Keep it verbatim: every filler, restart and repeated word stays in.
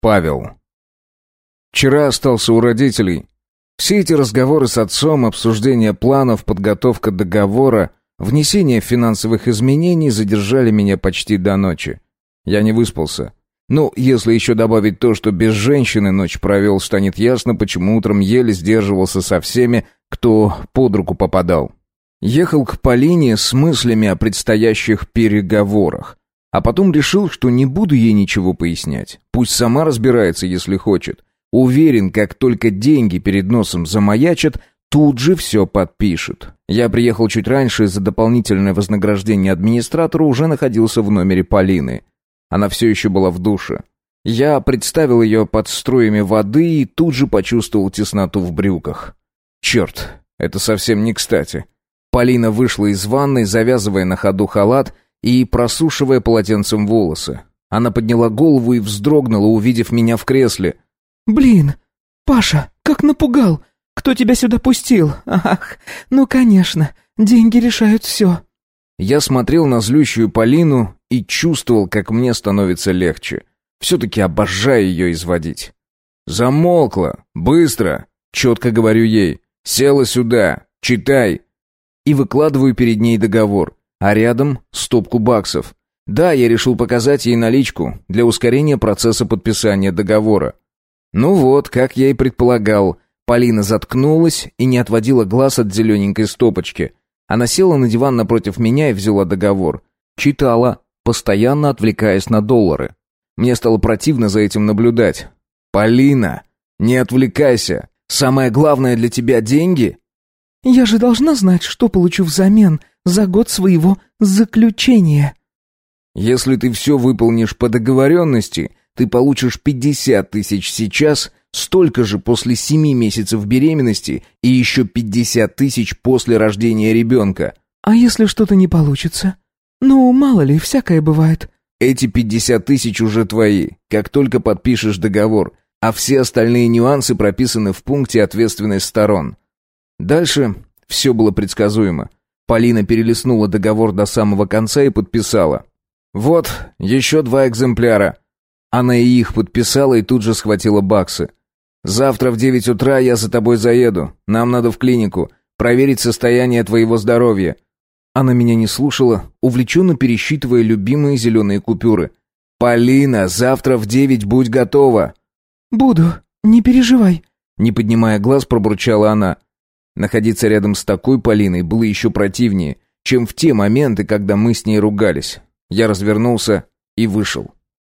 Павел. Вчера остался у родителей. Все эти разговоры с отцом, обсуждение планов, подготовка договора, внесение финансовых изменений задержали меня почти до ночи. Я не выспался. Ну, если еще добавить то, что без женщины ночь провел, станет ясно, почему утром еле сдерживался со всеми, кто под руку попадал. Ехал к Полине с мыслями о предстоящих переговорах. А потом решил, что не буду ей ничего пояснять. Пусть сама разбирается, если хочет. Уверен, как только деньги перед носом замаячат, тут же все подпишет. Я приехал чуть раньше, за дополнительное вознаграждение администратору уже находился в номере Полины. Она все еще была в душе. Я представил ее под струями воды и тут же почувствовал тесноту в брюках. Черт, это совсем не кстати. Полина вышла из ванной, завязывая на ходу халат и просушивая полотенцем волосы. Она подняла голову и вздрогнула, увидев меня в кресле. «Блин, Паша, как напугал! Кто тебя сюда пустил? Ах, ну конечно, деньги решают все». Я смотрел на злющую Полину и чувствовал, как мне становится легче. Все-таки обожаю ее изводить. «Замолкла! Быстро!» — четко говорю ей. «Села сюда! Читай!» И выкладываю перед ней договор, а рядом стопку баксов. Да, я решил показать ей наличку для ускорения процесса подписания договора. Ну вот, как я и предполагал, Полина заткнулась и не отводила глаз от зелененькой стопочки. Она села на диван напротив меня и взяла договор. Читала, постоянно отвлекаясь на доллары. Мне стало противно за этим наблюдать. «Полина, не отвлекайся. Самое главное для тебя деньги?» «Я же должна знать, что получу взамен за год своего заключения». «Если ты все выполнишь по договоренности, ты получишь пятьдесят тысяч сейчас, столько же после семи месяцев беременности и еще пятьдесят тысяч после рождения ребенка». «А если что-то не получится? Ну, мало ли, всякое бывает». «Эти пятьдесят тысяч уже твои, как только подпишешь договор, а все остальные нюансы прописаны в пункте «Ответственность сторон». Дальше все было предсказуемо. Полина перелистнула договор до самого конца и подписала. «Вот, еще два экземпляра». Она и их подписала и тут же схватила баксы. «Завтра в девять утра я за тобой заеду. Нам надо в клинику. Проверить состояние твоего здоровья». Она меня не слушала, увлеченно пересчитывая любимые зеленые купюры. «Полина, завтра в девять будь готова». «Буду, не переживай», — не поднимая глаз, пробурчала она. Находиться рядом с такой Полиной было еще противнее, чем в те моменты, когда мы с ней ругались. Я развернулся и вышел.